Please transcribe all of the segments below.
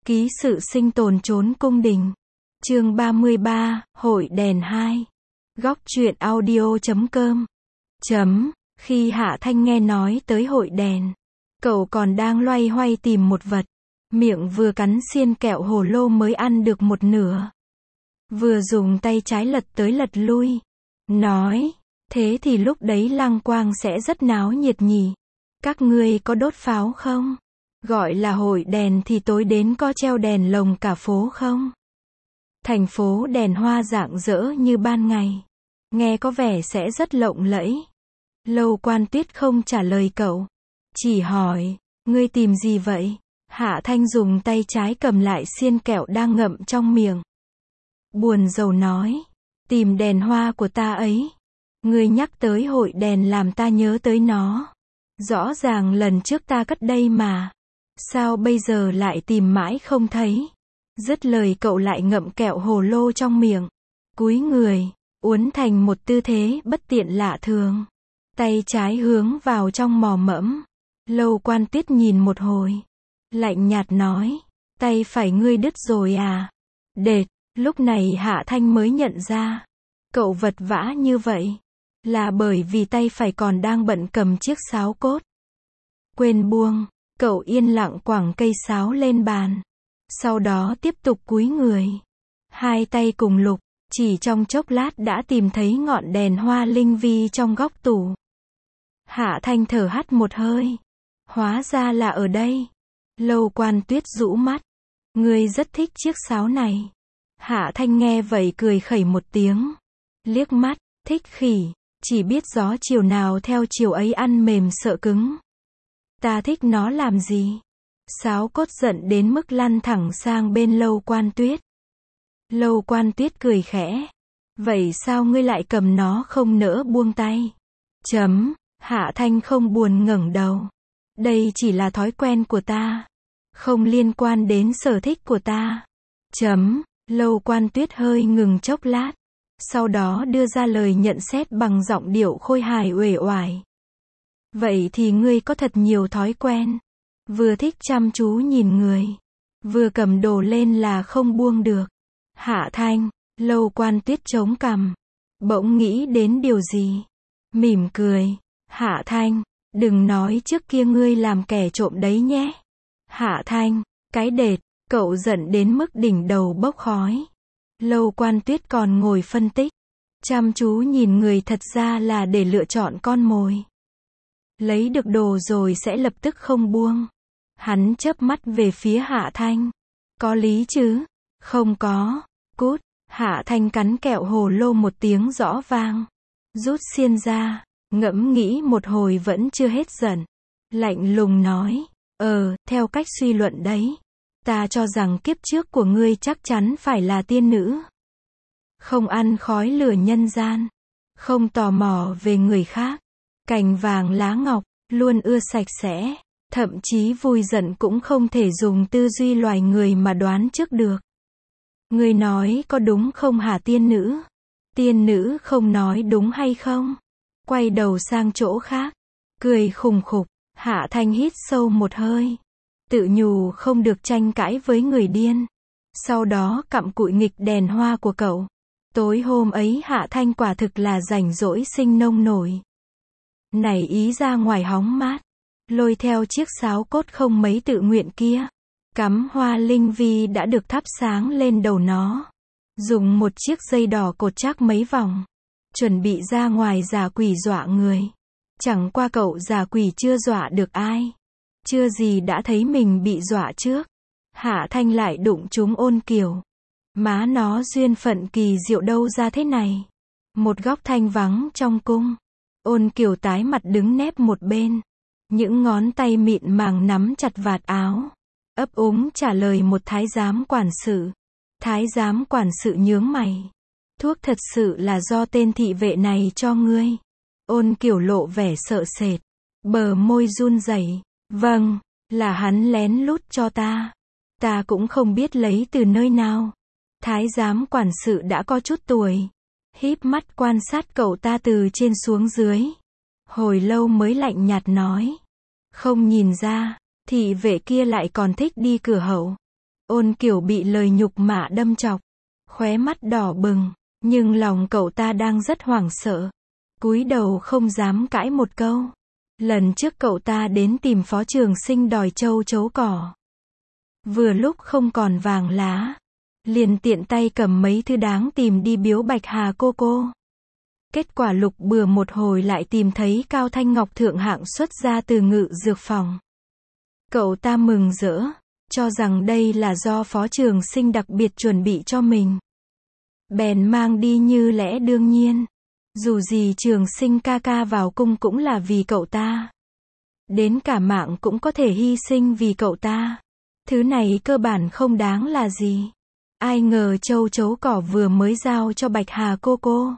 Ký sự sinh tồn trốn cung đình. Chương 33, Hội đèn 2. Góc truyện audio.com. Khi Hạ Thanh nghe nói tới hội đèn, cậu còn đang loay hoay tìm một vật, miệng vừa cắn xiên kẹo hồ lô mới ăn được một nửa. Vừa dùng tay trái lật tới lật lui, nói, thế thì lúc đấy Lăng Quang sẽ rất náo nhiệt nhỉ. Các ngươi có đốt pháo không? Gọi là hội đèn thì tối đến có treo đèn lồng cả phố không? Thành phố đèn hoa rạng rỡ như ban ngày. Nghe có vẻ sẽ rất lộng lẫy. Lâu Quan Tuyết không trả lời cậu. Chỉ hỏi, ngươi tìm gì vậy? Hạ Thanh dùng tay trái cầm lại xiên kẹo đang ngậm trong miệng. Buồn rầu nói, tìm đèn hoa của ta ấy. Ngươi nhắc tới hội đèn làm ta nhớ tới nó. Rõ ràng lần trước ta cất đây mà. Sao bây giờ lại tìm mãi không thấy? Dứt lời cậu lại ngậm kẹo hồ lô trong miệng. Cúi người, uốn thành một tư thế bất tiện lạ thường. Tay trái hướng vào trong mò mẫm. Lâu Quan Tuyết nhìn một hồi. Lạnh nhạt nói, tay phải ngươi đứt rồi à? Đệt, lúc này Hạ Thanh mới nhận ra. Cậu vật vã như vậy. Là bởi vì tay phải còn đang bận cầm chiếc sáo cốt. Quên buông. Cậu yên lặng quẳng cây sáo lên bàn. Sau đó tiếp tục cúi người. Hai tay cùng lục, chỉ trong chốc lát đã tìm thấy ngọn đèn hoa linh vi trong góc tủ. Hạ Thanh thở hắt một hơi. Hóa ra là ở đây. Lâu Quan Tuyết rũ mắt. Ngươi rất thích chiếc sáo này. Hạ Thanh nghe vậy cười khẩy một tiếng. Liếc mắt, thích khỉ. Chỉ biết gió chiều nào theo chiều ấy ăn mềm sợ cứng. Ta thích nó làm gì? Sáo cốt giận đến mức lăn thẳng sang bên Lâu Quan Tuyết. Lâu Quan Tuyết cười khẽ. Vậy sao ngươi lại cầm nó không nỡ buông tay? Hạ Thanh không buồn ngẩng đầu. Đây chỉ là thói quen của ta. Không liên quan đến sở thích của ta. Lâu Quan Tuyết hơi ngừng chốc lát. Sau đó đưa ra lời nhận xét bằng giọng điệu khôi hài uể oải. Vậy thì ngươi có thật nhiều thói quen. Vừa thích chăm chú nhìn người. Vừa cầm đồ lên là không buông được. Hạ Thanh, Lâu Quan Tuyết chống cằm. Bỗng nghĩ đến điều gì. Mỉm cười. Hạ Thanh, đừng nói trước kia ngươi làm kẻ trộm đấy nhé. Hạ Thanh, cái đệt, cậu giận đến mức đỉnh đầu bốc khói. Lâu Quan Tuyết còn ngồi phân tích. Chăm chú nhìn người thật ra là để lựa chọn con mồi. Lấy được đồ rồi sẽ lập tức không buông. Hắn chớp mắt về phía Hạ Thanh. Có lý chứ? Không có. Cút. Hạ Thanh cắn kẹo hồ lô một tiếng rõ vang. Rút xiên ra. Ngẫm nghĩ một hồi vẫn chưa hết giận. Lạnh lùng nói. Theo cách suy luận đấy. Ta cho rằng kiếp trước của ngươi chắc chắn phải là tiên nữ. Không ăn khói lửa nhân gian. Không tò mò về người khác. Cành vàng lá ngọc, luôn ưa sạch sẽ. Thậm chí vui giận cũng không thể dùng tư duy loài người mà đoán trước được. Ngươi nói có đúng không hả tiên nữ? Tiên nữ không nói đúng hay không? Quay đầu sang chỗ khác. Cười khùng khục. Hạ Thanh hít sâu một hơi. Tự nhủ không được tranh cãi với người điên. Sau đó cặm cụi nghịch đèn hoa của cậu. Tối hôm ấy Hạ Thanh quả thực là rảnh rỗi sinh nông nổi. Nảy ý ra ngoài hóng mát. Lôi theo chiếc sáo cốt không mấy tự nguyện kia. Cắm hoa linh vi đã được thắp sáng lên đầu nó. Dùng một chiếc dây đỏ cột chắc mấy vòng. Chuẩn bị ra ngoài giả quỷ dọa người. Chẳng qua cậu giả quỷ chưa dọa được ai. Chưa gì đã thấy mình bị dọa trước. Hạ Thanh lại đụng trúng Ôn Kiều. Má nó duyên phận kỳ diệu đâu ra thế này. Một góc thanh vắng trong cung. Ôn Kiều tái mặt đứng nép một bên. Những ngón tay mịn màng nắm chặt vạt áo. Ấp úng trả lời một thái giám quản sự. Thái giám quản sự nhướng mày. Thuốc thật sự là do tên thị vệ này cho ngươi. Ôn Kiều lộ vẻ sợ sệt. Bờ môi run rẩy. Vâng, là hắn lén lút cho ta. Ta cũng không biết lấy từ nơi nào. Thái giám quản sự đã có chút tuổi. Híp mắt quan sát cậu ta từ trên xuống dưới. Hồi lâu mới lạnh nhạt nói. Không nhìn ra, thị vệ kia lại còn thích đi cửa hậu. Ôn Kiểu bị lời nhục mạ đâm chọc, khóe mắt đỏ bừng, nhưng lòng cậu ta đang rất hoảng sợ. Cúi đầu không dám cãi một câu. Lần trước cậu ta đến tìm Phó Trường Sinh đòi châu chấu cỏ. Vừa lúc không còn vàng lá, liền tiện tay cầm mấy thứ đáng tìm đi biếu Bạch Hà cô. Kết quả lục bừa một hồi lại tìm thấy Cao Thanh Ngọc thượng hạng xuất ra từ Ngự Dược Phòng. Cậu ta mừng rỡ, cho rằng đây là do Phó Trường Sinh đặc biệt chuẩn bị cho mình. Bèn mang đi như lẽ đương nhiên. Dù gì Trường Sinh ca ca vào cung cũng là vì cậu ta. Đến cả mạng cũng có thể hy sinh vì cậu ta. Thứ này cơ bản không đáng là gì. Ai ngờ châu chấu cỏ vừa mới giao cho Bạch Hà cô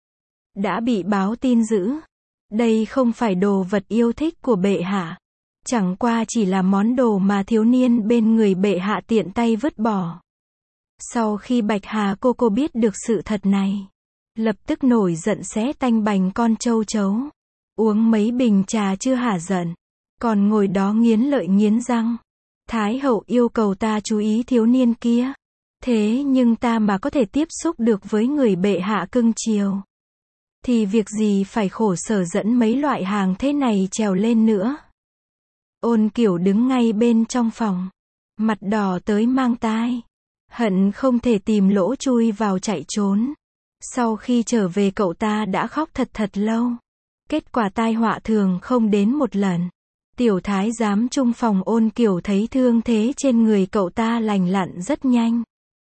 đã bị báo tin dữ. Đây không phải đồ vật yêu thích của bệ hạ. Chẳng qua chỉ là món đồ mà thiếu niên bên người bệ hạ tiện tay vứt bỏ. Sau khi Bạch Hà cô biết được sự thật này, lập tức nổi giận xé tanh bành con châu chấu. Uống mấy bình trà chưa hả giận, còn ngồi đó nghiến lợi nghiến răng. Thái hậu yêu cầu ta chú ý thiếu niên kia. Thế nhưng ta mà có thể tiếp xúc được với người bệ hạ cưng chiều, thì việc gì phải khổ sở dẫn mấy loại hàng thế này trèo lên nữa. Ôn Kiểu đứng ngay bên trong phòng, mặt đỏ tới mang tai, hận không thể tìm lỗ chui vào chạy trốn. Sau khi trở về cậu ta đã khóc thật lâu. Kết quả tai họa thường không đến một lần. Tiểu thái giám chung phòng Ôn Kiểu thấy thương thế trên người cậu ta lành lặn rất nhanh.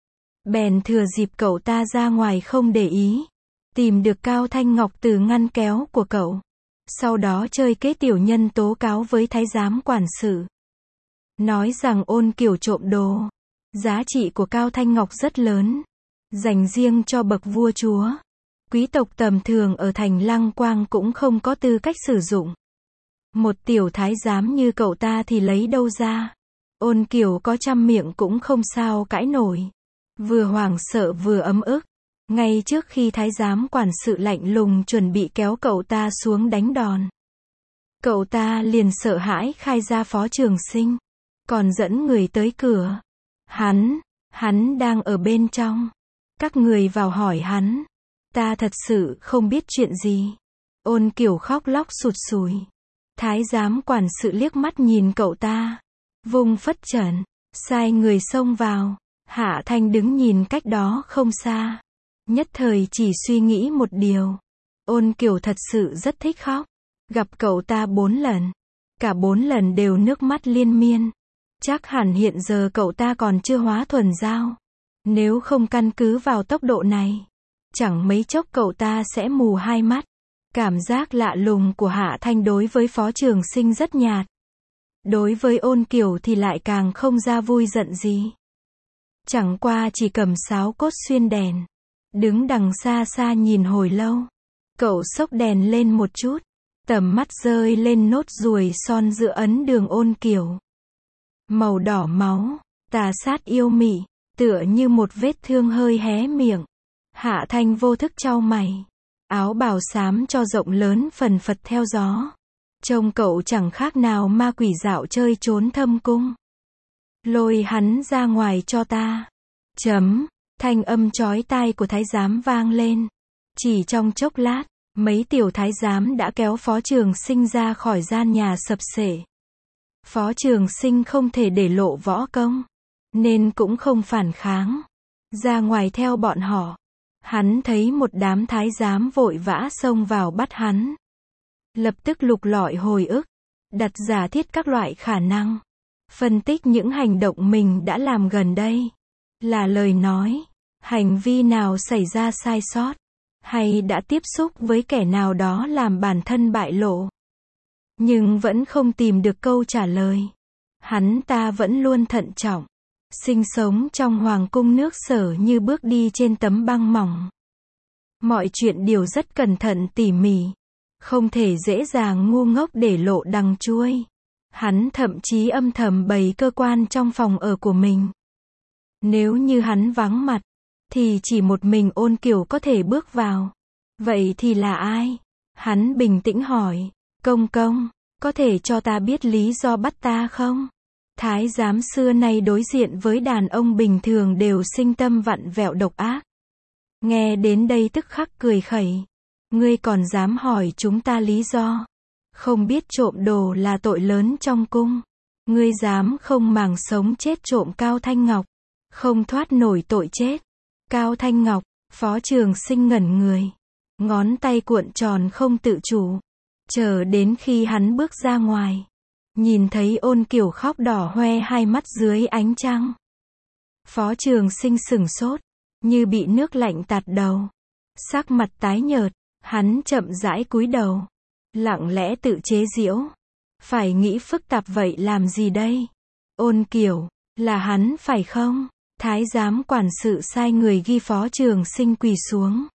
Bèn thừa dịp cậu ta ra ngoài không để ý, tìm được Cao Thanh Ngọc từ ngăn kéo của cậu. Sau đó chơi kế tiểu nhân tố cáo với thái giám quản sự. Nói rằng Ôn Kiểu trộm đồ. Giá trị của Cao Thanh Ngọc rất lớn, dành riêng cho bậc vua chúa. Quý tộc tầm thường ở thành Lăng Quang cũng không có tư cách sử dụng. Một tiểu thái giám như cậu ta thì lấy đâu ra. Ôn Kiểu có trăm miệng cũng không sao cãi nổi. Vừa hoảng sợ vừa ấm ức. Ngay trước khi thái giám quản sự lạnh lùng chuẩn bị kéo cậu ta xuống đánh đòn, cậu ta liền sợ hãi khai ra Phó Trường Sinh, còn dẫn người tới cửa. Hắn đang ở bên trong. Các người vào hỏi hắn. Ta thật sự không biết chuyện gì. Ôn Kiểu khóc lóc sụt sùi. Thái giám quản sự liếc mắt nhìn cậu ta, vung phất trần, sai người xông vào. Hạ Thanh đứng nhìn cách đó không xa, nhất thời chỉ suy nghĩ một điều. Ôn Kiểu thật sự rất thích khóc. Gặp cậu ta 4 lần, cả 4 lần đều nước mắt liên miên. Chắc hẳn hiện giờ cậu ta còn chưa hóa thuần giao. Nếu không căn cứ vào tốc độ này, chẳng mấy chốc cậu ta sẽ mù hai mắt. Cảm giác lạ lùng của Hạ Thanh đối với Phó Trường Sinh rất nhạt. Đối với Ôn Kiểu thì lại càng không ra vui giận gì. Chẳng qua chỉ cầm sáo cốt xuyên đèn, đứng đằng xa xa nhìn hồi lâu. Cậu xốc đèn lên một chút, tầm mắt rơi lên nốt ruồi son giữa ấn đường Ôn Kiểu. Màu đỏ máu, tà sát yêu mị, tựa như một vết thương hơi hé miệng. Hạ Thanh vô thức chau mày. Áo bào xám cho rộng lớn phần phật theo gió. Trông cậu chẳng khác nào ma quỷ dạo chơi trốn thâm cung. Lôi hắn ra ngoài cho ta. Thanh âm chói tai của thái giám vang lên. Chỉ trong chốc lát, mấy tiểu thái giám đã kéo Phó Trường Sinh ra khỏi gian nhà sập xệ. Phó Trường Sinh không thể để lộ võ công, nên cũng không phản kháng. Ra ngoài theo bọn họ. Hắn thấy một đám thái giám vội vã xông vào bắt hắn. Lập tức lục lọi hồi ức, đặt giả thiết các loại khả năng, phân tích những hành động mình đã làm gần đây. Là lời nói, hành vi nào xảy ra sai sót, hay đã tiếp xúc với kẻ nào đó làm bản thân bại lộ. Nhưng vẫn không tìm được câu trả lời. Hắn ta vẫn luôn thận trọng. Sinh sống trong hoàng cung nước Sở như bước đi trên tấm băng mỏng. Mọi chuyện đều rất cẩn thận tỉ mỉ. Không thể dễ dàng ngu ngốc để lộ đằng chuôi. Hắn thậm chí âm thầm bày cơ quan trong phòng ở của mình. Nếu như hắn vắng mặt, thì chỉ một mình Ôn Kiểu có thể bước vào. Vậy thì là ai? Hắn bình tĩnh hỏi. Công công, có thể cho ta biết lý do bắt ta không? Thái giám xưa nay đối diện với đàn ông bình thường đều sinh tâm vặn vẹo độc ác. Nghe đến đây tức khắc cười khẩy. Ngươi còn dám hỏi chúng ta lý do? Không biết trộm đồ là tội lớn trong cung. Ngươi dám không màng sống chết trộm Cao Thanh Ngọc. Không thoát nổi tội chết. Cao Thanh Ngọc, Phó Trường Sinh ngẩn người. Ngón tay cuộn tròn không tự chủ. Chờ đến khi hắn bước ra ngoài. Nhìn thấy Ôn Kiều khóc đỏ hoe hai mắt dưới ánh trăng. Phó Trường Sinh sửng sốt. Như bị nước lạnh tạt đầu. Sắc mặt tái nhợt. Hắn chậm rãi cúi đầu. Lặng lẽ tự chế giễu. Phải nghĩ phức tạp vậy làm gì đây? Ôn Kiều, là hắn phải không? Thái giám quản sự sai người ghi Phó Trường Sinh quỳ xuống.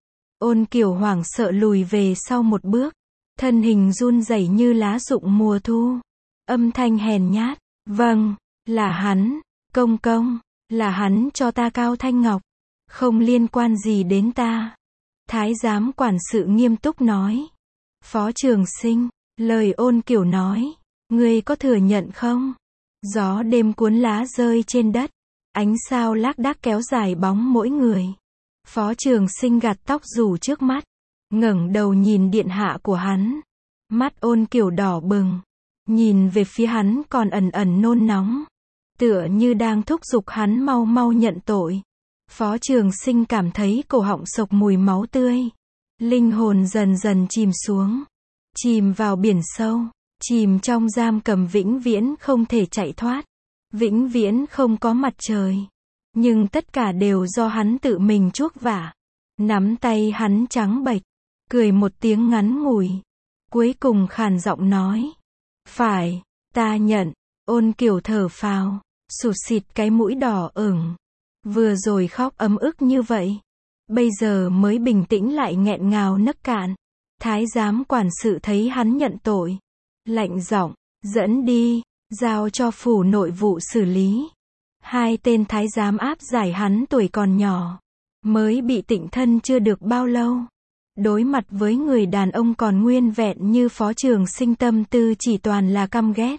Ôn Kiều hoảng sợ lùi về sau một bước. Thân hình run rẩy như lá rụng mùa thu. Âm thanh hèn nhát. Vâng, là hắn. Công công, là hắn cho ta Cao Thanh Ngọc. Không liên quan gì đến ta. Thái giám quản sự nghiêm túc nói. Phó Trường Sinh, lời Ôn Kiều nói. Ngươi có thừa nhận không? Gió đêm cuốn lá rơi trên đất. Ánh sao lác đác kéo dài bóng mỗi người. Phó Trường Sinh gạt tóc rủ trước mắt. Ngẩng đầu nhìn điện hạ của hắn. Mắt Ôn Kiều đỏ bừng. Nhìn về phía hắn còn ẩn ẩn nôn nóng. Tựa như đang thúc giục hắn mau mau nhận tội. Phó Trường Sinh cảm thấy cổ họng sộc mùi máu tươi. Linh hồn dần dần chìm xuống. Chìm vào biển sâu. Chìm trong giam cầm vĩnh viễn không thể chạy thoát. Vĩnh viễn không có mặt trời. Nhưng tất cả đều do hắn tự mình chuốc vả. Nắm tay hắn trắng bệch. Cười một tiếng ngắn ngủi. Cuối cùng khàn giọng nói. Phải, ta nhận. Ôn Kiều thở phào. Sụt xịt cái mũi đỏ ửng. Vừa rồi khóc ấm ức như vậy. Bây giờ mới bình tĩnh lại nghẹn ngào nấc cạn. Thái giám quản sự thấy hắn nhận tội. Lạnh giọng, dẫn đi, giao cho phủ nội vụ xử lý. Hai tên thái giám áp giải hắn tuổi còn nhỏ. Mới bị tịnh thân chưa được bao lâu. Đối mặt với người đàn ông còn nguyên vẹn như Phó Trường Sinh tâm tư chỉ toàn là căm ghét.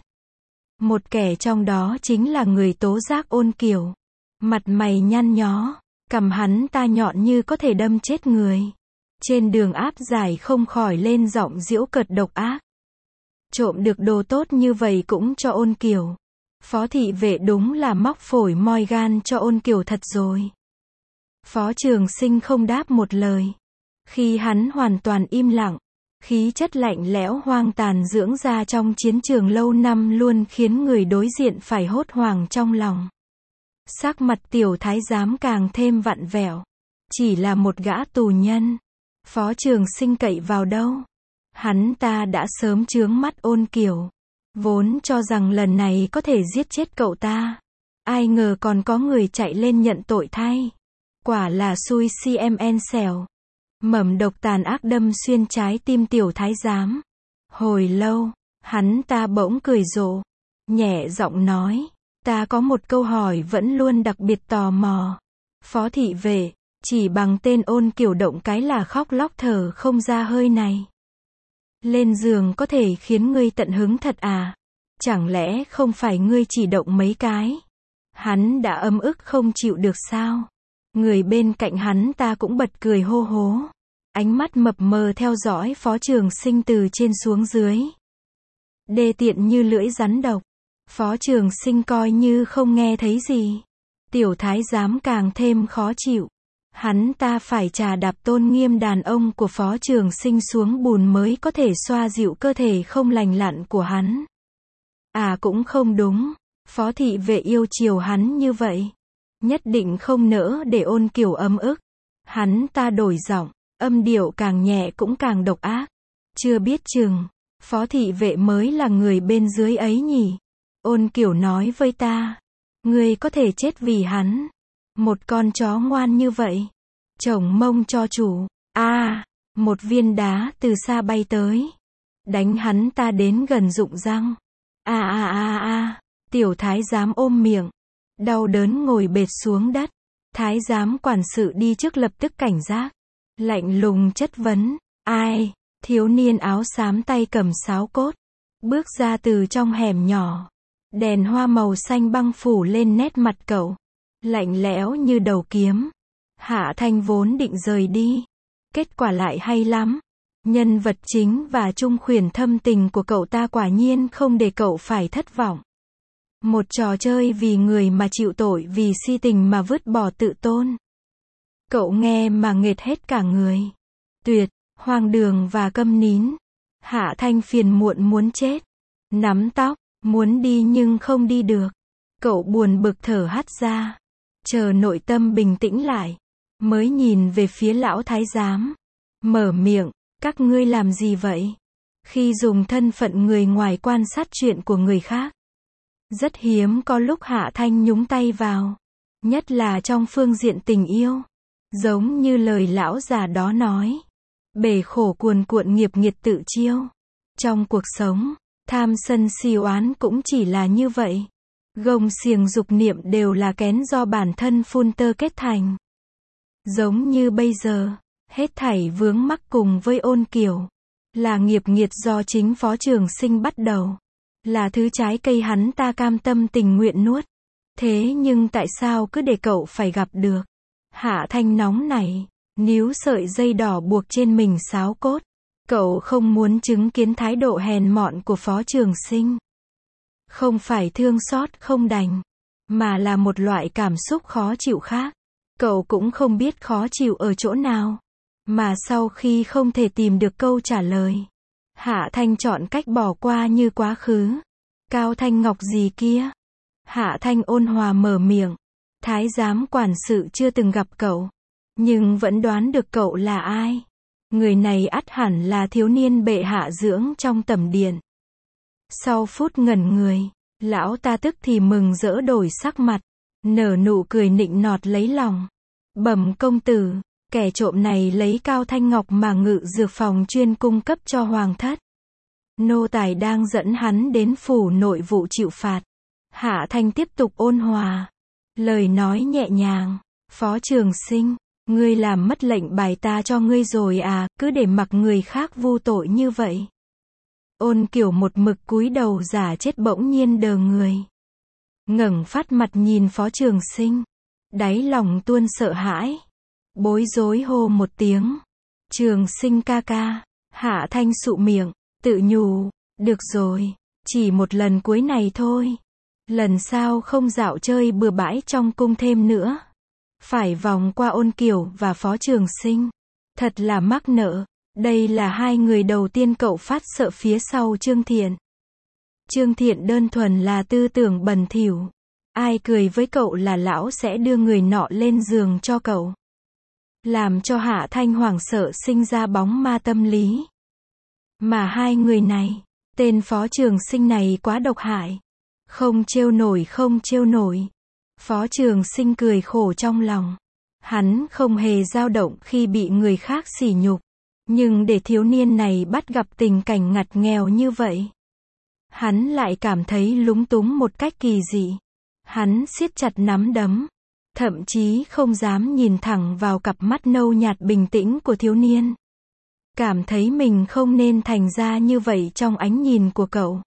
Một kẻ trong đó chính là người tố giác Ôn Kiều. Mặt mày nhăn nhó, cằm hắn ta nhọn như có thể đâm chết người. Trên đường áp giải không khỏi lên giọng giễu cợt độc ác. Trộm được đồ tốt như vậy cũng cho Ôn Kiều. Phó thị vệ đúng là móc phổi moi gan cho Ôn Kiều thật rồi. Phó Trường Sinh không đáp một lời. Khi hắn hoàn toàn im lặng, khí chất lạnh lẽo hoang tàn dưỡng ra trong chiến trường lâu năm luôn khiến người đối diện phải hốt hoảng trong lòng. Sắc mặt tiểu thái giám càng thêm vặn vẹo. Chỉ là một gã tù nhân. Phó Trường Sinh cậy vào đâu? Hắn ta đã sớm chướng mắt Ôn Kiều. Vốn cho rằng lần này có thể giết chết cậu ta. Ai ngờ còn có người chạy lên nhận tội thay. Quả là xui CMN xẻo. Mầm độc tàn ác đâm xuyên trái tim tiểu thái giám. Hồi lâu, hắn ta bỗng cười rộ. Nhẹ giọng nói. Ta có một câu hỏi vẫn luôn đặc biệt tò mò. Phó thị vệ, chỉ bằng tên Ôn Kiều động cái là khóc lóc thở không ra hơi này. Lên giường có thể khiến ngươi tận hứng thật à? Chẳng lẽ không phải ngươi chỉ động mấy cái? Hắn đã ấm ức không chịu được sao? Người bên cạnh hắn ta cũng bật cười hô hố. Ánh mắt mập mờ theo dõi Phó Trường Sinh từ trên xuống dưới. Đê tiện như lưỡi rắn độc. Phó Trường Sinh coi như không nghe thấy gì. Tiểu thái giám càng thêm khó chịu. Hắn ta phải trà đạp tôn nghiêm đàn ông của Phó Trường Sinh xuống bùn mới có thể xoa dịu cơ thể không lành lặn của hắn. À cũng không đúng. Phó thị vệ yêu chiều hắn như vậy. Nhất định không nỡ để Ôn Kiều ấm ức. Hắn ta đổi giọng, âm điệu càng nhẹ cũng càng độc ác. Chưa biết chừng, Phó thị vệ mới là người bên dưới ấy nhỉ. Ôn Kiều nói với ta. Ngươi có thể chết vì hắn. Một con chó ngoan như vậy. Chổng mông cho chủ. Một viên đá từ xa bay tới. Đánh hắn ta đến gần rụng răng. Tiểu thái giám ôm miệng. Đau đớn ngồi bệt xuống đất. Thái giám quản sự đi trước lập tức cảnh giác. Lạnh lùng chất vấn. Ai? Thiếu niên áo xám tay cầm sáo cốt. Bước ra từ trong hẻm nhỏ. Đèn hoa màu xanh băng phủ lên nét mặt cậu. Lạnh lẽo như đầu kiếm. Hạ Thanh vốn định rời đi. Kết quả lại hay lắm. Nhân vật chính và Trung Khuyển thâm tình của cậu ta quả nhiên không để cậu phải thất vọng. Một trò chơi vì người mà chịu tội vì si tình mà vứt bỏ tự tôn. Cậu nghe mà nghệt hết cả người. Tuyệt, hoang đường và câm nín. Hạ Thanh phiền muộn muốn chết. Nắm tóc, muốn đi nhưng không đi được. Cậu buồn bực thở hắt ra. Chờ nội tâm bình tĩnh lại. Mới nhìn về phía lão thái giám. Mở miệng, các ngươi làm gì vậy? Khi dùng thân phận người ngoài quan sát chuyện của người khác. Rất hiếm có lúc Hạ Thanh nhúng tay vào. Nhất là trong phương diện tình yêu. Giống như lời lão già đó nói. Bể khổ cuồn cuộn nghiệp nghiệt tự chiêu. Trong cuộc sống, tham sân si oán cũng chỉ là như vậy. Gông xiềng dục niệm đều là kén do bản thân phun tơ kết thành. Giống như bây giờ, hết thảy vướng mắc cùng với Ôn Kiều. Là nghiệp nghiệt do chính Phó Trường Sinh bắt đầu. Là thứ trái cây hắn ta cam tâm tình nguyện nuốt. Thế nhưng tại sao cứ để cậu phải gặp được? Hạ Thanh nóng nảy, níu sợi dây đỏ buộc trên mình xáo cốt. Cậu không muốn chứng kiến thái độ hèn mọn của Phó Trường Sinh. Không phải thương xót không đành, mà là một loại cảm xúc khó chịu khác. Cậu cũng không biết khó chịu ở chỗ nào. Mà sau khi không thể tìm được câu trả lời, Hạ Thanh chọn cách bỏ qua như quá khứ. Cao Thanh Ngọc gì kia? Hạ Thanh ôn hòa mở miệng. Thái giám quản sự chưa từng gặp cậu, nhưng vẫn đoán được cậu là ai. Người này ắt hẳn là thiếu niên bệ hạ dưỡng trong tẩm điện. Sau phút ngẩn người, lão ta tức thì mừng rỡ đổi sắc mặt, nở nụ cười nịnh nọt lấy lòng. Bẩm công tử, kẻ trộm này lấy Cao Thanh Ngọc mà ngự dược phòng chuyên cung cấp cho hoàng thất. Nô tài đang dẫn hắn đến phủ nội vụ chịu phạt. Hạ Thanh tiếp tục ôn hòa. Lời nói nhẹ nhàng. Phó Trường Sinh, ngươi làm mất lệnh bài ta cho ngươi rồi à, cứ để mặc người khác vu tội như vậy. Ôn Kiều một mực cúi đầu giả chết bỗng nhiên đờ người. Ngẩng phát mặt nhìn Phó Trường Sinh. Đáy lòng tuôn sợ hãi. Bối rối hô một tiếng. Trường Sinh ca ca. Hạ Thanh sụ miệng, tự nhủ, được rồi, chỉ một lần cuối này thôi. Lần sau không dạo chơi bừa bãi trong cung thêm nữa. Phải vòng qua Ôn Kiều và Phó Trường Sinh. Thật là mắc nợ. Đây là hai người đầu tiên cậu phát sợ phía sau Trương Thiện. Trương Thiện đơn thuần là tư tưởng bẩn thỉu. Ai cười với cậu là lão sẽ đưa người nọ lên giường cho cậu. Làm cho Hạ Thanh hoảng sợ sinh ra bóng ma tâm lý. Mà hai người này, tên Phó Trường Sinh này quá độc hại. Không trêu nổi không trêu nổi. Phó Trường Sinh cười khổ trong lòng. Hắn không hề dao động khi bị người khác sỉ nhục. Nhưng để thiếu niên này bắt gặp tình cảnh ngặt nghèo như vậy, hắn lại cảm thấy lúng túng một cách kỳ dị. Hắn siết chặt nắm đấm, thậm chí không dám nhìn thẳng vào cặp mắt nâu nhạt bình tĩnh của thiếu niên. Cảm thấy mình không nên thành ra như vậy trong ánh nhìn của cậu.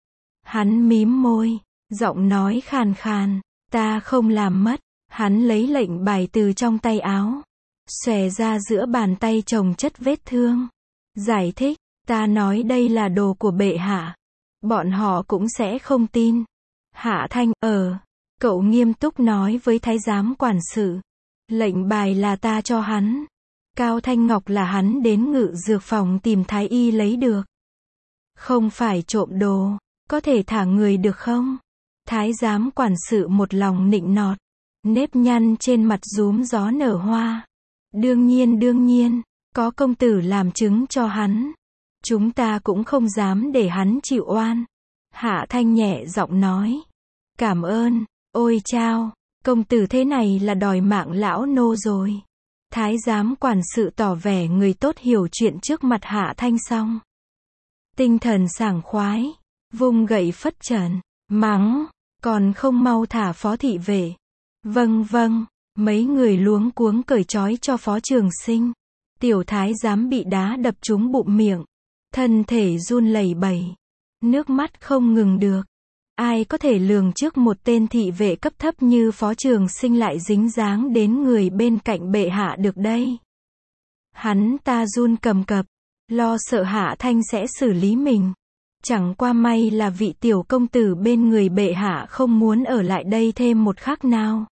Hắn mím môi, giọng nói khàn khàn, ta không làm mất. Hắn lấy lệnh bài từ trong tay áo, xòe ra giữa bàn tay chồng chất vết thương. Giải thích, ta nói đây là đồ của bệ hạ. Bọn họ cũng sẽ không tin. Hạ Thanh, cậu nghiêm túc nói với thái giám quản sự. Lệnh bài là ta cho hắn. Cao Thanh Ngọc là hắn đến ngự dược phòng tìm thái y lấy được. Không phải trộm đồ, có thể thả người được không? Thái giám quản sự một lòng nịnh nọt. Nếp nhăn trên mặt rúm gió nở hoa. Đương nhiên, có công tử làm chứng cho hắn. Chúng ta cũng không dám để hắn chịu oan. Hạ Thanh nhẹ giọng nói. Cảm ơn, ôi chao, công tử thế này là đòi mạng lão nô rồi. Thái giám quản sự tỏ vẻ người tốt hiểu chuyện trước mặt Hạ Thanh xong. Tinh thần sảng khoái, vung gậy phất trần, mắng, còn không mau thả Phó thị về. Vâng, mấy người luống cuống cởi trói cho Phó Trường Sinh. Tiểu thái giám bị đá đập trúng bụng miệng, thân thể run lẩy bẩy, nước mắt không ngừng được. Ai có thể lường trước một tên thị vệ cấp thấp như Phó Trường Sinh lại dính dáng đến người bên cạnh bệ hạ được đây. Hắn ta run cầm cập, lo sợ Hạ Thanh sẽ xử lý mình. Chẳng qua may là vị tiểu công tử bên người bệ hạ không muốn ở lại đây thêm một khắc nào.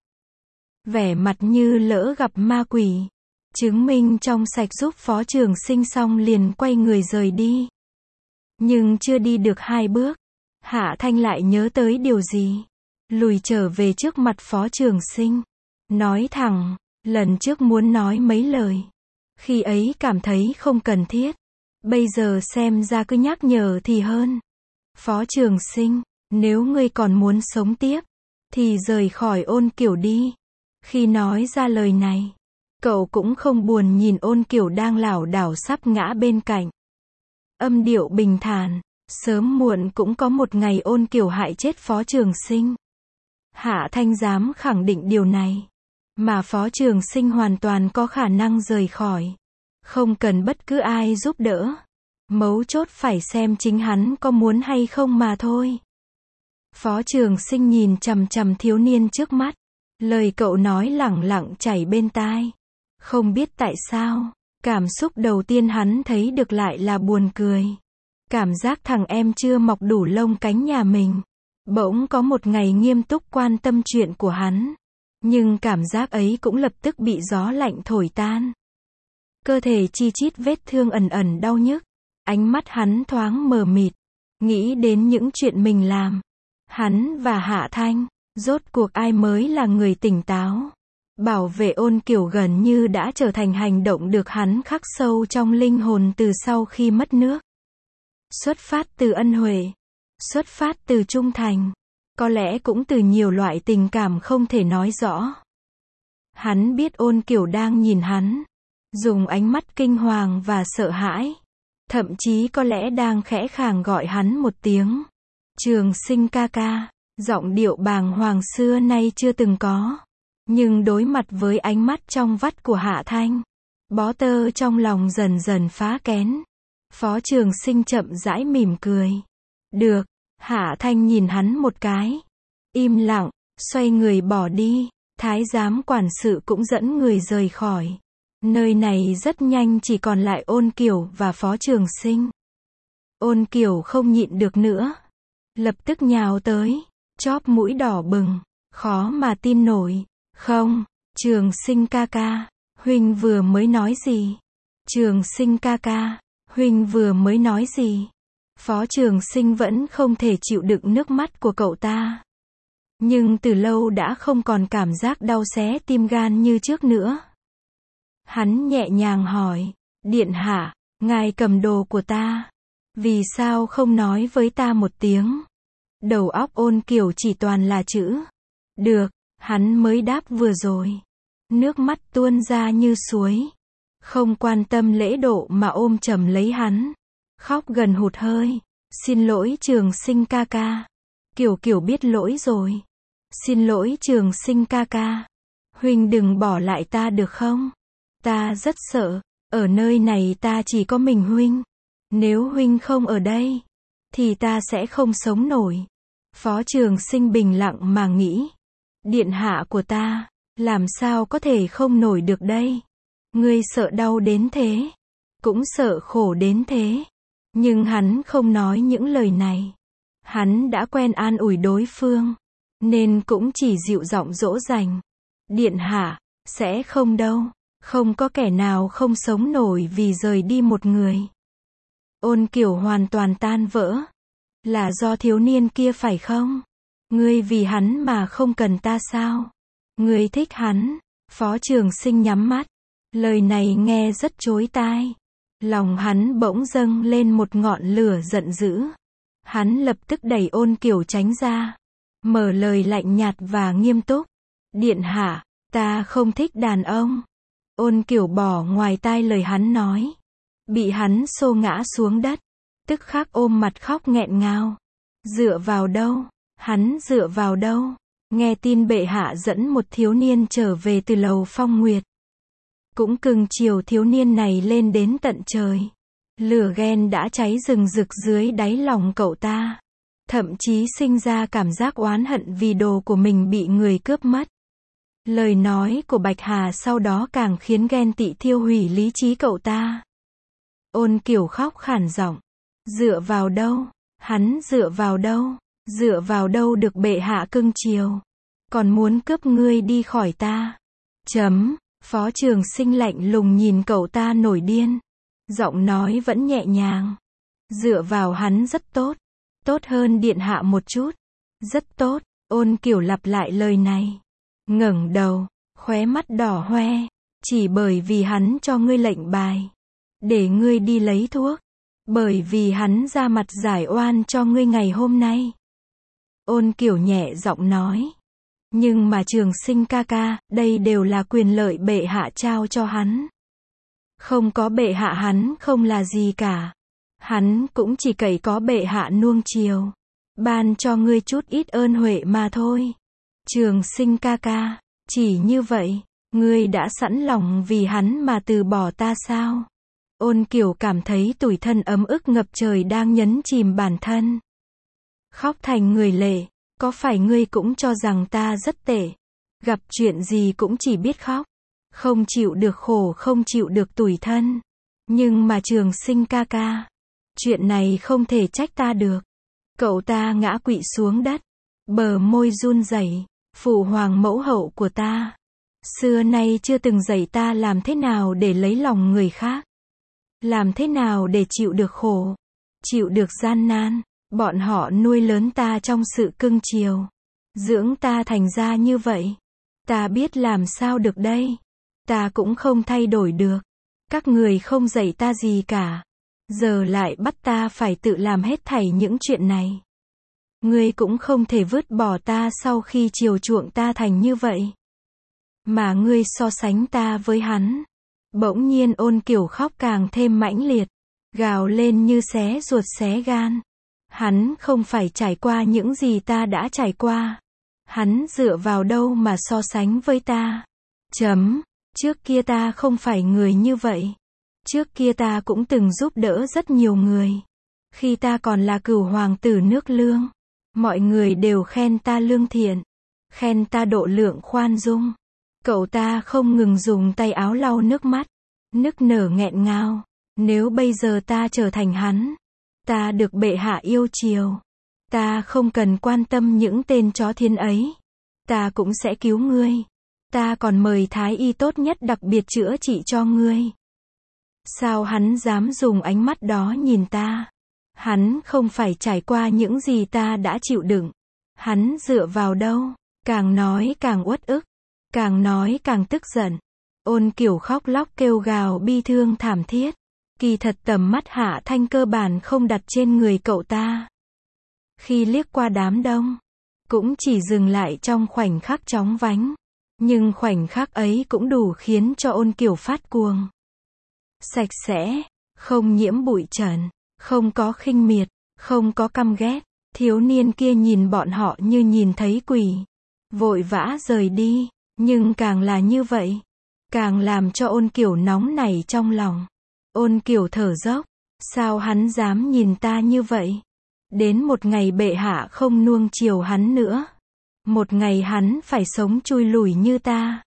Vẻ mặt như lỡ gặp ma quỷ. Chứng minh trong sạch giúp Phó Trường Sinh xong liền quay người rời đi. Nhưng chưa đi được 2 bước, Hạ Thanh lại nhớ tới điều gì. Lùi trở về trước mặt Phó Trường Sinh. Nói thẳng, lần trước muốn nói mấy lời. Khi ấy cảm thấy không cần thiết. Bây giờ xem ra cứ nhắc nhở thì hơn. Phó Trường Sinh, nếu ngươi còn muốn sống tiếp, thì rời khỏi Ôn Kiểu đi. Khi nói ra lời này, cậu cũng không buồn nhìn Ôn Kiểu đang lảo đảo sắp ngã bên cạnh. Âm điệu bình thản, sớm muộn cũng có một ngày Ôn Kiểu hại chết Phó Trường Sinh. Hạ Thanh dám khẳng định điều này. Mà Phó Trường Sinh hoàn toàn có khả năng rời khỏi. Không cần bất cứ ai giúp đỡ. Mấu chốt phải xem chính hắn có muốn hay không mà thôi. Phó Trường Sinh nhìn chằm chằm thiếu niên trước mắt. Lời cậu nói lẳng lặng chảy bên tai. Không biết tại sao, cảm xúc đầu tiên hắn thấy được lại là buồn cười. Cảm giác thằng em chưa mọc đủ lông cánh nhà mình. Bỗng có một ngày nghiêm túc quan tâm chuyện của hắn. Nhưng cảm giác ấy cũng lập tức bị gió lạnh thổi tan. Cơ thể chi chít vết thương ẩn ẩn đau nhức. Ánh mắt hắn thoáng mờ mịt. Nghĩ đến những chuyện mình làm. Hắn và Hạ Thanh, rốt cuộc ai mới là người tỉnh táo. Bảo vệ Ôn Kiểu gần như đã trở thành hành động được hắn khắc sâu trong linh hồn từ sau khi mất nước. Xuất phát từ ân huệ. Xuất phát từ trung thành. Có lẽ cũng từ nhiều loại tình cảm không thể nói rõ. Hắn biết Ôn Kiểu đang nhìn hắn. Dùng ánh mắt kinh hoàng và sợ hãi. Thậm chí có lẽ đang khẽ khàng gọi hắn một tiếng. Trường Sinh ca ca. Giọng điệu bàng hoàng xưa nay chưa từng có. Nhưng đối mặt với ánh mắt trong vắt của Hạ Thanh, bó tơ trong lòng dần dần phá kén. Phó Trường Sinh chậm rãi mỉm cười. Được. Hạ Thanh nhìn hắn một cái. Im lặng, xoay người bỏ đi. Thái giám quản sự cũng dẫn người rời khỏi. Nơi này rất nhanh chỉ còn lại Ôn Kiểu và Phó Trường Sinh. Ôn Kiểu không nhịn được nữa. Lập tức nhào tới. Chóp mũi đỏ bừng. Khó mà tin nổi. Không, Trường Sinh ca ca. Huynh vừa mới nói gì? Trường Sinh ca ca. Huynh vừa mới nói gì? Phó Trường Sinh vẫn không thể chịu đựng nước mắt của cậu ta. Nhưng từ lâu đã không còn cảm giác đau xé tim gan như trước nữa. Hắn nhẹ nhàng hỏi, Điện hạ, ngài cầm đồ của ta. Vì sao không nói với ta một tiếng? Đầu óc Ôn Kiểu chỉ toàn là chữ. Được, hắn mới đáp vừa rồi. Nước mắt tuôn ra như suối. Không quan tâm lễ độ mà ôm chầm lấy hắn. Khóc gần hụt hơi. Xin lỗi Trường Sinh ca ca. Kiểu biết lỗi rồi. Xin lỗi Trường Sinh ca ca. Huynh đừng bỏ lại ta được không? Ta rất sợ. Ở nơi này ta chỉ có mình huynh. Nếu huynh không ở đây, thì ta sẽ không sống nổi. Phó Trường Sinh bình lặng mà nghĩ. Điện hạ của ta, làm sao có thể không nổi được đây? Ngươi sợ đau đến thế. Cũng sợ khổ đến thế. Nhưng hắn không nói những lời này. Hắn đã quen an ủi đối phương. Nên cũng chỉ dịu giọng dỗ dành. Điện hạ, sẽ không đâu. Không có kẻ nào không sống nổi vì rời đi một người. Ôn Kiểu hoàn toàn tan vỡ. Là do thiếu niên kia phải không? Ngươi vì hắn mà không cần ta sao? Ngươi thích hắn. Phó Trường Sinh nhắm mắt. Lời này nghe rất chói tai. Lòng hắn bỗng dâng lên một ngọn lửa giận dữ. Hắn lập tức đẩy Ôn Kiểu tránh ra. Mở lời lạnh nhạt và nghiêm túc. Điện hạ, ta không thích đàn ông. Ôn Kiểu bỏ ngoài tai lời hắn nói. Bị hắn xô ngã xuống đất. Tức khắc ôm mặt khóc nghẹn ngào. Dựa vào đâu? Hắn dựa vào đâu? Nghe tin bệ hạ dẫn một thiếu niên trở về từ lầu Phong Nguyệt. Cũng cưng chiều thiếu niên này lên đến tận trời. Lửa ghen đã cháy rừng rực dưới đáy lòng cậu ta. thậm chí sinh ra cảm giác oán hận vì đồ của mình bị người cướp mất. Lời nói của Bạch Hà sau đó càng khiến ghen tị thiêu hủy lý trí cậu ta. Ôn Kiều khóc khản giọng. Dựa vào đâu? Hắn dựa vào đâu? Dựa vào đâu được bệ hạ cưng chiều? Còn muốn cướp ngươi đi khỏi ta? Phó Trường Sinh lạnh lùng nhìn cậu ta nổi điên. Giọng nói vẫn nhẹ nhàng. Dựa vào hắn rất tốt. Tốt hơn điện hạ một chút. Rất tốt. Ôn Kiều lặp lại lời này. Ngẩng đầu, khóe mắt đỏ hoe. Chỉ bởi vì hắn cho ngươi lệnh bài. Để ngươi đi lấy thuốc. Bởi vì hắn ra mặt giải oan cho ngươi ngày hôm nay. Ôn Kiều nhẹ giọng nói. Nhưng mà Trường Sinh ca ca, đây đều là quyền lợi bệ hạ trao cho hắn. Không có bệ hạ hắn không là gì cả. Hắn cũng chỉ cậy có bệ hạ nuông chiều. Ban cho ngươi chút ít ơn huệ mà thôi. Trường Sinh ca ca, chỉ như vậy, ngươi đã sẵn lòng vì hắn mà từ bỏ ta sao? Ôn Kiều cảm thấy tủi thân ấm ức ngập trời đang nhấn chìm bản thân. Khóc thành người lệ, có phải ngươi cũng cho rằng ta rất tệ? Gặp chuyện gì cũng chỉ biết khóc. Không chịu được khổ, không chịu được tủi thân. Nhưng mà Trường Sinh ca ca, chuyện này không thể trách ta được. Cậu ta ngã quỵ xuống đất, bờ môi run rẩy. Phụ hoàng mẫu hậu của ta, xưa nay chưa từng dạy ta làm thế nào để lấy lòng người khác. Làm thế nào để chịu được khổ, chịu được gian nan. Bọn họ nuôi lớn ta trong sự cưng chiều, dưỡng ta thành ra như vậy. Ta biết làm sao được đây. Ta cũng không thay đổi được. Các người không dạy ta gì cả. Giờ lại bắt ta phải tự làm hết thảy những chuyện này. Ngươi cũng không thể vứt bỏ ta sau khi chiều chuộng ta thành như vậy. Mà ngươi so sánh ta với hắn. Bỗng nhiên Ôn Kiều khóc càng thêm mãnh liệt. Gào lên như xé ruột xé gan. Hắn không phải trải qua những gì ta đã trải qua. Hắn dựa vào đâu mà so sánh với ta. Trước kia ta không phải người như vậy. Trước kia ta cũng từng giúp đỡ rất nhiều người. Khi ta còn là cửu hoàng tử nước Lương. Mọi người đều khen ta lương thiện. Khen ta độ lượng khoan dung. Cậu ta không ngừng dùng tay áo lau nước mắt. Nức nở nghẹn ngào. Nếu bây giờ ta trở thành hắn. Ta được bệ hạ yêu chiều. Ta không cần quan tâm những tên chó thiên ấy. Ta cũng sẽ cứu ngươi. Ta còn mời thái y tốt nhất đặc biệt chữa trị cho ngươi. Sao hắn dám dùng ánh mắt đó nhìn ta? Hắn không phải trải qua những gì ta đã chịu đựng. Hắn dựa vào đâu? Càng nói càng uất ức. Càng nói càng tức giận. Ôn Kiều khóc lóc kêu gào bi thương thảm thiết. Kỳ thật tầm mắt Hạ Thanh cơ bản không đặt trên người cậu ta. Khi liếc qua đám đông, cũng chỉ dừng lại trong khoảnh khắc chóng vánh. Nhưng khoảnh khắc ấy cũng đủ khiến cho Ôn Kiều phát cuồng. Sạch sẽ, không nhiễm bụi trần, không có khinh miệt, không có căm ghét. Thiếu niên kia nhìn bọn họ như nhìn thấy quỷ. Vội vã rời đi, nhưng càng là như vậy, càng làm cho Ôn Kiều nóng nảy trong lòng. Ôn Kiều thở dốc, sao hắn dám nhìn ta như vậy? Đến một ngày bệ hạ không nuông chiều hắn nữa. Một ngày hắn phải sống chui lủi như ta.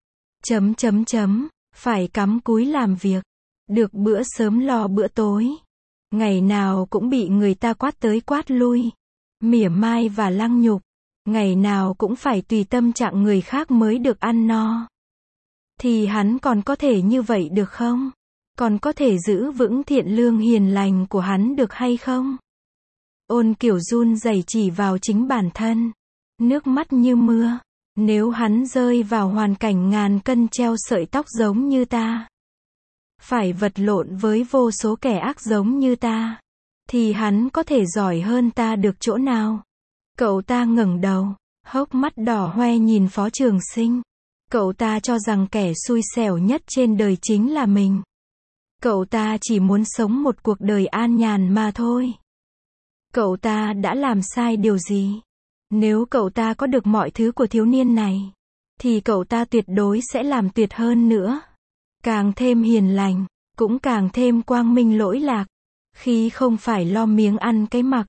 Phải cắm cúi làm việc. Được bữa sớm lo bữa tối. Ngày nào cũng bị người ta quát tới quát lui. Mỉa mai và lăng nhục. Ngày nào cũng phải tùy tâm trạng người khác mới được ăn no. Thì hắn còn có thể như vậy được không? Còn có thể giữ vững thiện lương hiền lành của hắn được hay không? Ôn Kiều run rẩy chỉ vào chính bản thân. Nước mắt như mưa. Nếu hắn rơi vào hoàn cảnh ngàn cân treo sợi tóc giống như ta. Phải vật lộn với vô số kẻ ác giống như ta. Thì hắn có thể giỏi hơn ta được chỗ nào? Cậu ta ngẩng đầu. Hốc mắt đỏ hoe nhìn Phó Trường Sinh. Cậu ta cho rằng kẻ xui xẻo nhất trên đời chính là mình. Cậu ta chỉ muốn sống một cuộc đời an nhàn mà thôi. Cậu ta đã làm sai điều gì? Nếu cậu ta có được mọi thứ của thiếu niên này, thì cậu ta tuyệt đối sẽ làm tuyệt hơn nữa. Càng thêm hiền lành, cũng càng thêm quang minh lỗi lạc. Khi không phải lo miếng ăn cái mặc,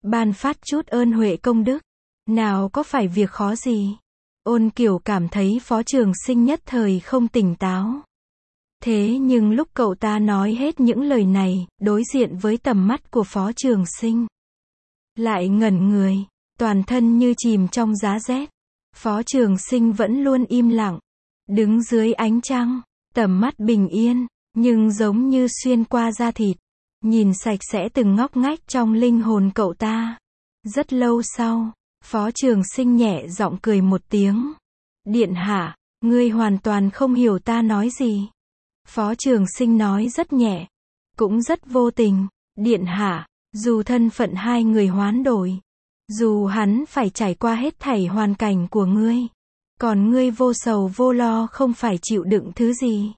ban phát chút ơn huệ công đức. Nào có phải việc khó gì. Ôn Kiều cảm thấy Phó Trường Sinh nhất thời không tỉnh táo. Thế nhưng lúc cậu ta nói hết những lời này, đối diện với tầm mắt của Phó Trường Sinh, lại ngẩn người, toàn thân như chìm trong giá rét. Phó Trường Sinh vẫn luôn im lặng, đứng dưới ánh trăng, tầm mắt bình yên, nhưng giống như xuyên qua da thịt, nhìn sạch sẽ từng ngóc ngách trong linh hồn cậu ta. Rất lâu sau, Phó Trường Sinh nhẹ giọng cười một tiếng. Điện hạ, ngươi hoàn toàn không hiểu ta nói gì. Phó Trường Sinh nói rất nhẹ, cũng rất vô tình. Điện hạ, dù thân phận hai người hoán đổi, dù hắn phải trải qua hết thảy hoàn cảnh của ngươi, còn ngươi vô sầu vô lo không phải chịu đựng thứ gì,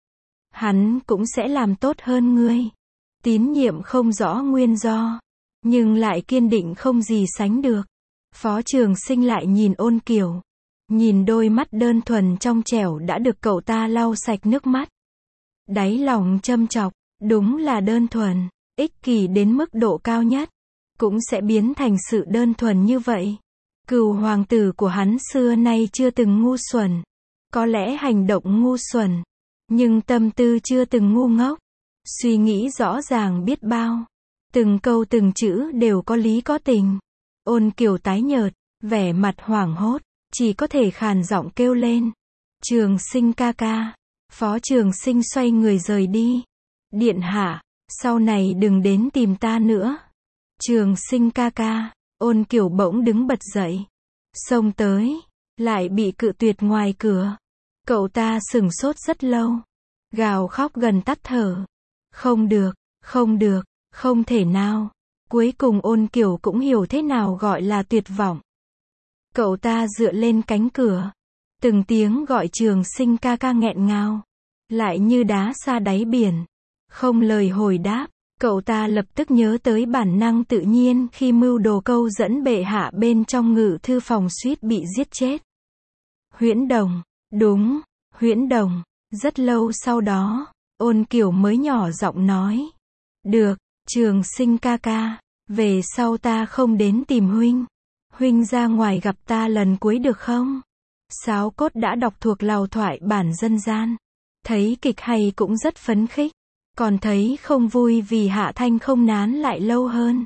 hắn cũng sẽ làm tốt hơn ngươi. Tín nhiệm không rõ nguyên do, nhưng lại kiên định không gì sánh được. Phó Trường Sinh lại nhìn Ôn Kiều, nhìn đôi mắt đơn thuần trong trẻo đã được cậu ta lau sạch nước mắt. Đáy lòng châm chọc, đúng là đơn thuần, ích kỷ đến mức độ cao nhất, cũng sẽ biến thành sự đơn thuần như vậy. Cửu hoàng tử của hắn xưa nay chưa từng ngu xuẩn, có lẽ hành động ngu xuẩn, nhưng tâm tư chưa từng ngu ngốc, suy nghĩ rõ ràng biết bao, từng câu từng chữ đều có lý có tình. Ôn Kiều tái nhợt, vẻ mặt hoảng hốt, chỉ có thể khàn giọng kêu lên. Trường Sinh ca ca. Phó Trường Sinh xoay người rời đi. Điện hạ, sau này đừng đến tìm ta nữa. Trường Sinh ca ca. Ôn Kiều bỗng đứng bật dậy, xông tới, lại bị cự tuyệt ngoài cửa. Cậu ta sửng sốt rất lâu, gào khóc gần tắt thở. Không được, không được, không thể nào. Cuối cùng Ôn Kiều cũng hiểu thế nào gọi là tuyệt vọng. Cậu ta dựa lên cánh cửa, từng tiếng gọi Trường Sinh ca ca nghẹn ngào, lại như đá xa đáy biển, không lời hồi đáp. Cậu ta lập tức nhớ tới bản năng tự nhiên khi mưu đồ câu dẫn bệ hạ bên trong ngự thư phòng suýt bị giết chết. Huyễn Đồng, đúng, Huyễn Đồng. Rất lâu sau đó, Ôn Kiều mới nhỏ giọng nói. Được, Trường Sinh ca ca, về sau ta không đến tìm huynh. Huynh ra ngoài gặp ta lần cuối được không? Sáo Cốt đã đọc thuộc lầu thoại bản dân gian, thấy kịch hay cũng rất phấn khích, còn thấy không vui vì Hạ Thanh không nán lại lâu hơn.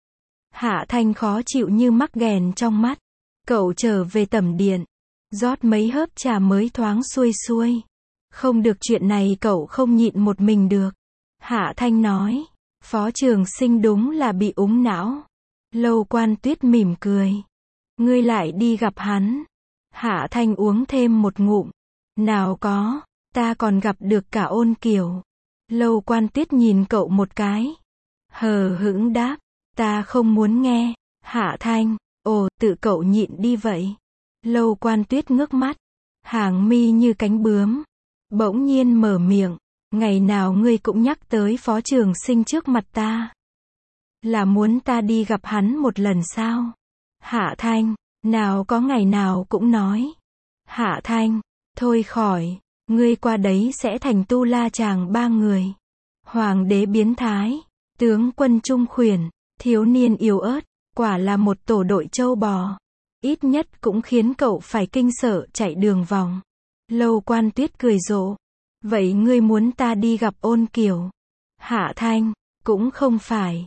Hạ Thanh khó chịu như mắc ghèn trong mắt. Cậu trở về tẩm điện, rót mấy hớp trà mới thoáng xuôi xuôi. Không được, chuyện này cậu không nhịn một mình được. Hạ Thanh nói. Phó Trường Sinh đúng là bị úng não. Lâu Quan Tuyết mỉm cười. Ngươi lại đi gặp hắn. Hạ Thanh uống thêm một ngụm. Nào có, ta còn gặp được cả Ôn Kiều. Lâu Quan Tuyết nhìn cậu một cái, hờ hững đáp. Ta không muốn nghe. Hạ Thanh, ồ, tự cậu nhịn đi vậy. Lâu Quan Tuyết ngước mắt, hàng mi như cánh bướm, bỗng nhiên mở miệng. Ngày nào ngươi cũng nhắc tới Phó Trường Sinh trước mặt ta, là muốn ta đi gặp hắn một lần sao? Hạ Thanh, nào có ngày nào cũng nói. Hạ Thanh, thôi khỏi, ngươi qua đấy sẽ thành tu la chàng ba người. Hoàng đế biến thái, tướng quân trung khuyển, thiếu niên yếu ớt, quả là một tổ đội trâu bò. Ít nhất cũng khiến cậu phải kinh sợ chạy đường vòng. Lâu Quan Tuyết cười rộ. Vậy ngươi muốn ta đi gặp Ôn Kiều? Hạ Thanh, cũng không phải.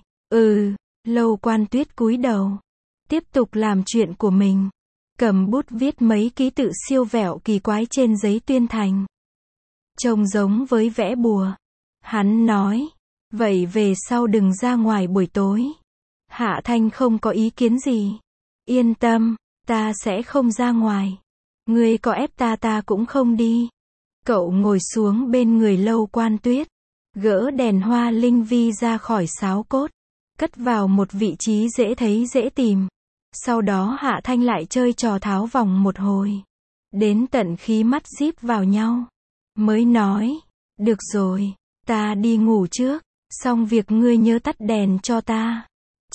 Lâu Quan Tuyết cúi đầu, tiếp tục làm chuyện của mình, cầm bút viết mấy ký tự siêu vẹo kỳ quái trên giấy tuyên thành, trông giống với vẽ bùa. Hắn nói, vậy về sau đừng ra ngoài buổi tối. Hạ Thanh không có ý kiến gì. Yên tâm, ta sẽ không ra ngoài. Ngươi có ép ta cũng không đi. Cậu ngồi xuống bên người Lâu Quan Tuyết, gỡ đèn hoa linh vi ra khỏi sáo cốt, cất vào một vị trí dễ thấy dễ tìm. Sau đó Hạ Thanh lại chơi trò tháo vòng một hồi, đến tận khi mắt díp vào nhau, mới nói, được rồi, ta đi ngủ trước, xong việc ngươi nhớ tắt đèn cho ta.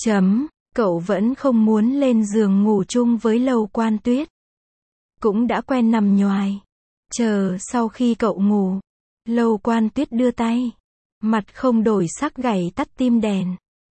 Cậu vẫn không muốn lên giường ngủ chung với Lâu Quan Tuyết, cũng đã quen nằm nhoài. Chờ sau khi cậu ngủ, Lâu Quan Tuyết đưa tay, mặt không đổi sắc gảy tắt tim đèn.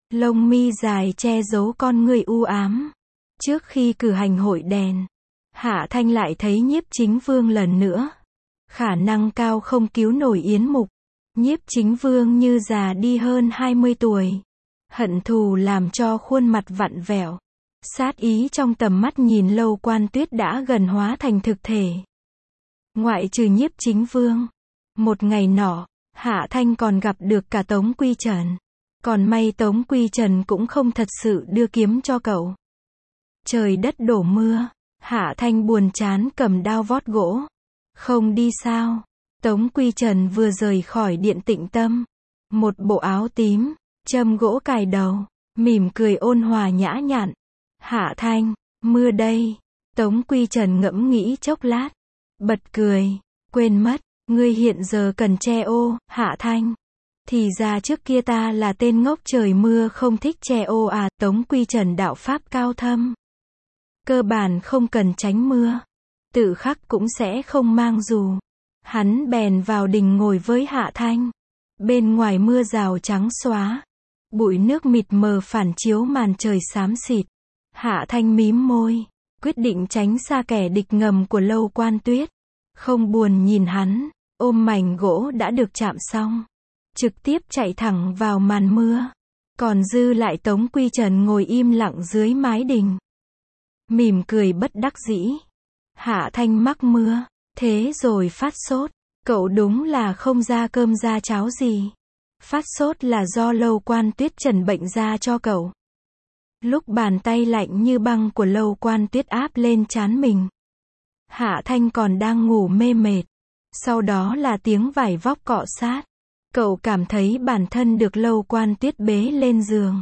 Lông mi dài che giấu con người u ám. Trước khi cử hành hội đèn, Hạ Thanh lại thấy Nhiếp Chính Vương lần nữa. Khả năng cao không cứu nổi Yến Mục. Nhiếp Chính Vương như già đi hơn 20 tuổi. Hận thù làm cho khuôn mặt vặn vẹo. Sát ý trong tầm mắt nhìn Lâu Quan Tuyết đã gần hóa thành thực thể. Ngoại trừ Nhiếp Chính Vương, một ngày nọ, Hạ Thanh còn gặp được cả Tống Quy Trần. Còn may Tống Quy Trần cũng không thật sự đưa kiếm cho cậu. Trời đất đổ mưa, Hạ Thanh buồn chán cầm đao vót gỗ. Không đi sao? Tống Quy Trần vừa rời khỏi Điện Tịnh Tâm. Một bộ áo tím, châm gỗ cài đầu, mỉm cười ôn hòa nhã nhặn. Hạ Thanh, mưa đây. Tống Quy Trần ngẫm nghĩ chốc lát. Bật cười, quên mất, ngươi hiện giờ cần che ô, Hạ Thanh. Thì ra trước kia ta là tên ngốc trời mưa không thích che ô à. Tống Quy Trần đạo pháp cao thâm. Cơ bản không cần tránh mưa. Tự khắc cũng sẽ không mang dù. Hắn bèn vào đình ngồi với Hạ Thanh. Bên ngoài mưa rào trắng xóa. Bụi nước mịt mờ phản chiếu màn trời xám xịt. Hạ Thanh mím môi. Quyết định tránh xa kẻ địch ngầm của Lâu Quan Tuyết. Không buồn nhìn hắn. Ôm mảnh gỗ đã được chạm xong. Trực tiếp chạy thẳng vào màn mưa. Còn dư lại Tống Quy Trần ngồi im lặng dưới mái đình. Mỉm cười bất đắc dĩ. Hạ Thanh mắc mưa. Thế rồi phát sốt. Cậu đúng là không ra cơm ra cháo gì. Phát sốt là do Lâu Quan Tuyết trần bệnh ra cho cậu. Lúc bàn tay lạnh như băng của Lâu Quan Tuyết áp lên trán mình. Hạ Thanh còn đang ngủ mê mệt. Sau đó là tiếng vải vóc cọ sát. Cậu cảm thấy bản thân được Lâu Quan Tuyết bế lên giường.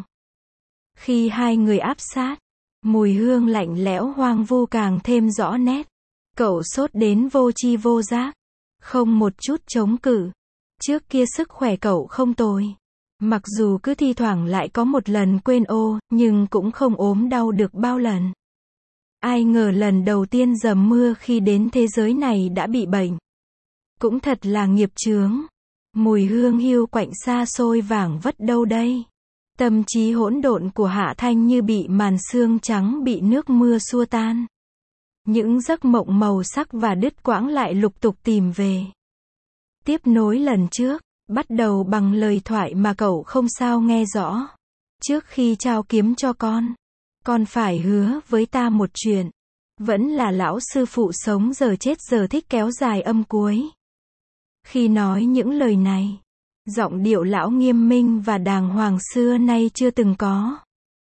Khi hai người áp sát, mùi hương lạnh lẽo hoang vu càng thêm rõ nét. Cậu sốt đến vô tri vô giác. Không một chút chống cự. Trước kia sức khỏe cậu không tồi. Mặc dù cứ thi thoảng lại có một lần quên ô, nhưng cũng không ốm đau được bao lần. Ai ngờ lần đầu tiên dầm mưa khi đến thế giới này đã bị bệnh. Cũng thật là nghiệp chướng. Mùi hương hiu quạnh xa xôi vảng vất đâu đây. Tâm trí hỗn độn của Hạ Thanh như bị màn sương trắng bị nước mưa xua tan. Những giấc mộng màu sắc và đứt quãng lại lục tục tìm về. Tiếp nối lần trước, bắt đầu bằng lời thoại mà cậu không sao nghe rõ. Trước khi trao kiếm cho con phải hứa với ta một chuyện. Vẫn là lão sư phụ sống giờ chết giờ thích kéo dài âm cuối. Khi nói những lời này, giọng điệu lão nghiêm minh và đàng hoàng xưa nay chưa từng có.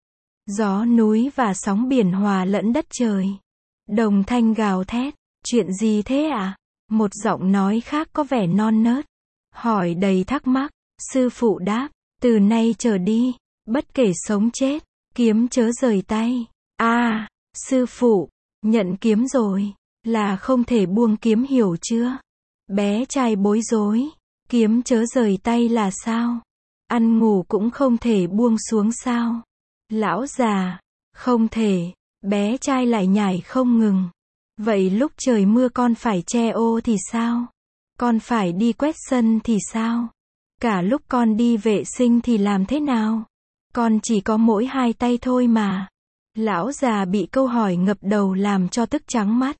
Gió núi và sóng biển hòa lẫn đất trời. Đồng thanh gào thét, chuyện gì thế ạ? Một giọng nói khác có vẻ non nớt, hỏi đầy thắc mắc. Sư phụ đáp, từ nay trở đi, bất kể sống chết, kiếm chớ rời tay. À, sư phụ, nhận kiếm rồi, là không thể buông kiếm hiểu chưa? Bé trai bối rối, kiếm chớ rời tay là sao? Ăn ngủ cũng không thể buông xuống sao? Lão già, không thể. Bé trai lại nhảy không ngừng. Vậy lúc trời mưa con phải che ô thì sao? Con phải đi quét sân thì sao? Cả lúc con đi vệ sinh thì làm thế nào? Con chỉ có mỗi hai tay thôi mà. Lão già bị câu hỏi ngập đầu làm cho tức trắng mắt.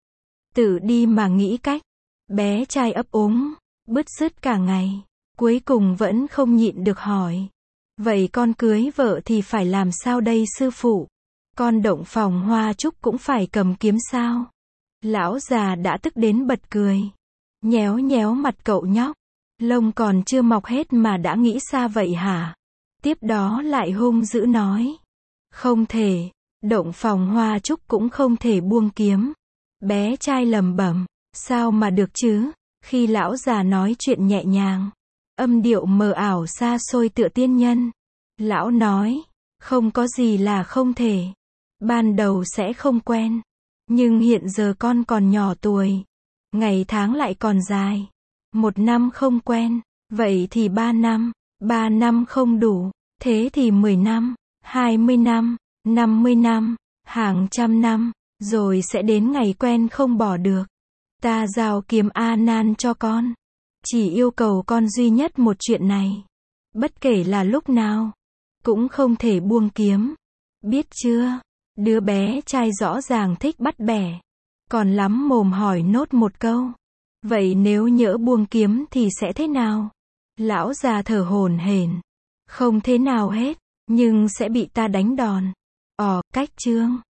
Tự đi mà nghĩ cách. Bé trai ấp úng, bứt rứt cả ngày. Cuối cùng vẫn không nhịn được hỏi. Vậy con cưới vợ thì phải làm sao đây sư phụ? Con động phòng hoa trúc cũng phải cầm kiếm sao? Lão già đã tức đến bật cười. Nhéo nhéo mặt cậu nhóc. Lông còn chưa mọc hết mà đã nghĩ xa vậy hả? Tiếp đó lại hung dữ nói. Không thể, động phòng hoa trúc cũng không thể buông kiếm. Bé trai lẩm bẩm, sao mà được chứ? Khi lão già nói chuyện nhẹ nhàng, âm điệu mờ ảo xa xôi tựa tiên nhân. Lão nói, không có gì là không thể. Ban đầu sẽ không quen. Nhưng hiện giờ con còn nhỏ tuổi. Ngày tháng lại còn dài. 1 năm không quen. Vậy thì 3 năm. 3 năm không đủ. Thế thì 10 năm. 20 năm. 50 năm. Hàng trăm năm. Rồi sẽ đến ngày quen không bỏ được. Ta giao kiếm A Nan cho con. Chỉ yêu cầu con duy nhất một chuyện này. Bất kể là lúc nào. cũng không thể buông kiếm. Biết chưa? Đứa bé trai rõ ràng thích bắt bẻ. Còn lắm mồm hỏi nốt một câu. Vậy nếu nhỡ buông kiếm thì sẽ thế nào? Lão già thở hổn hển. Không thế nào hết, nhưng sẽ bị ta đánh đòn. Cách chương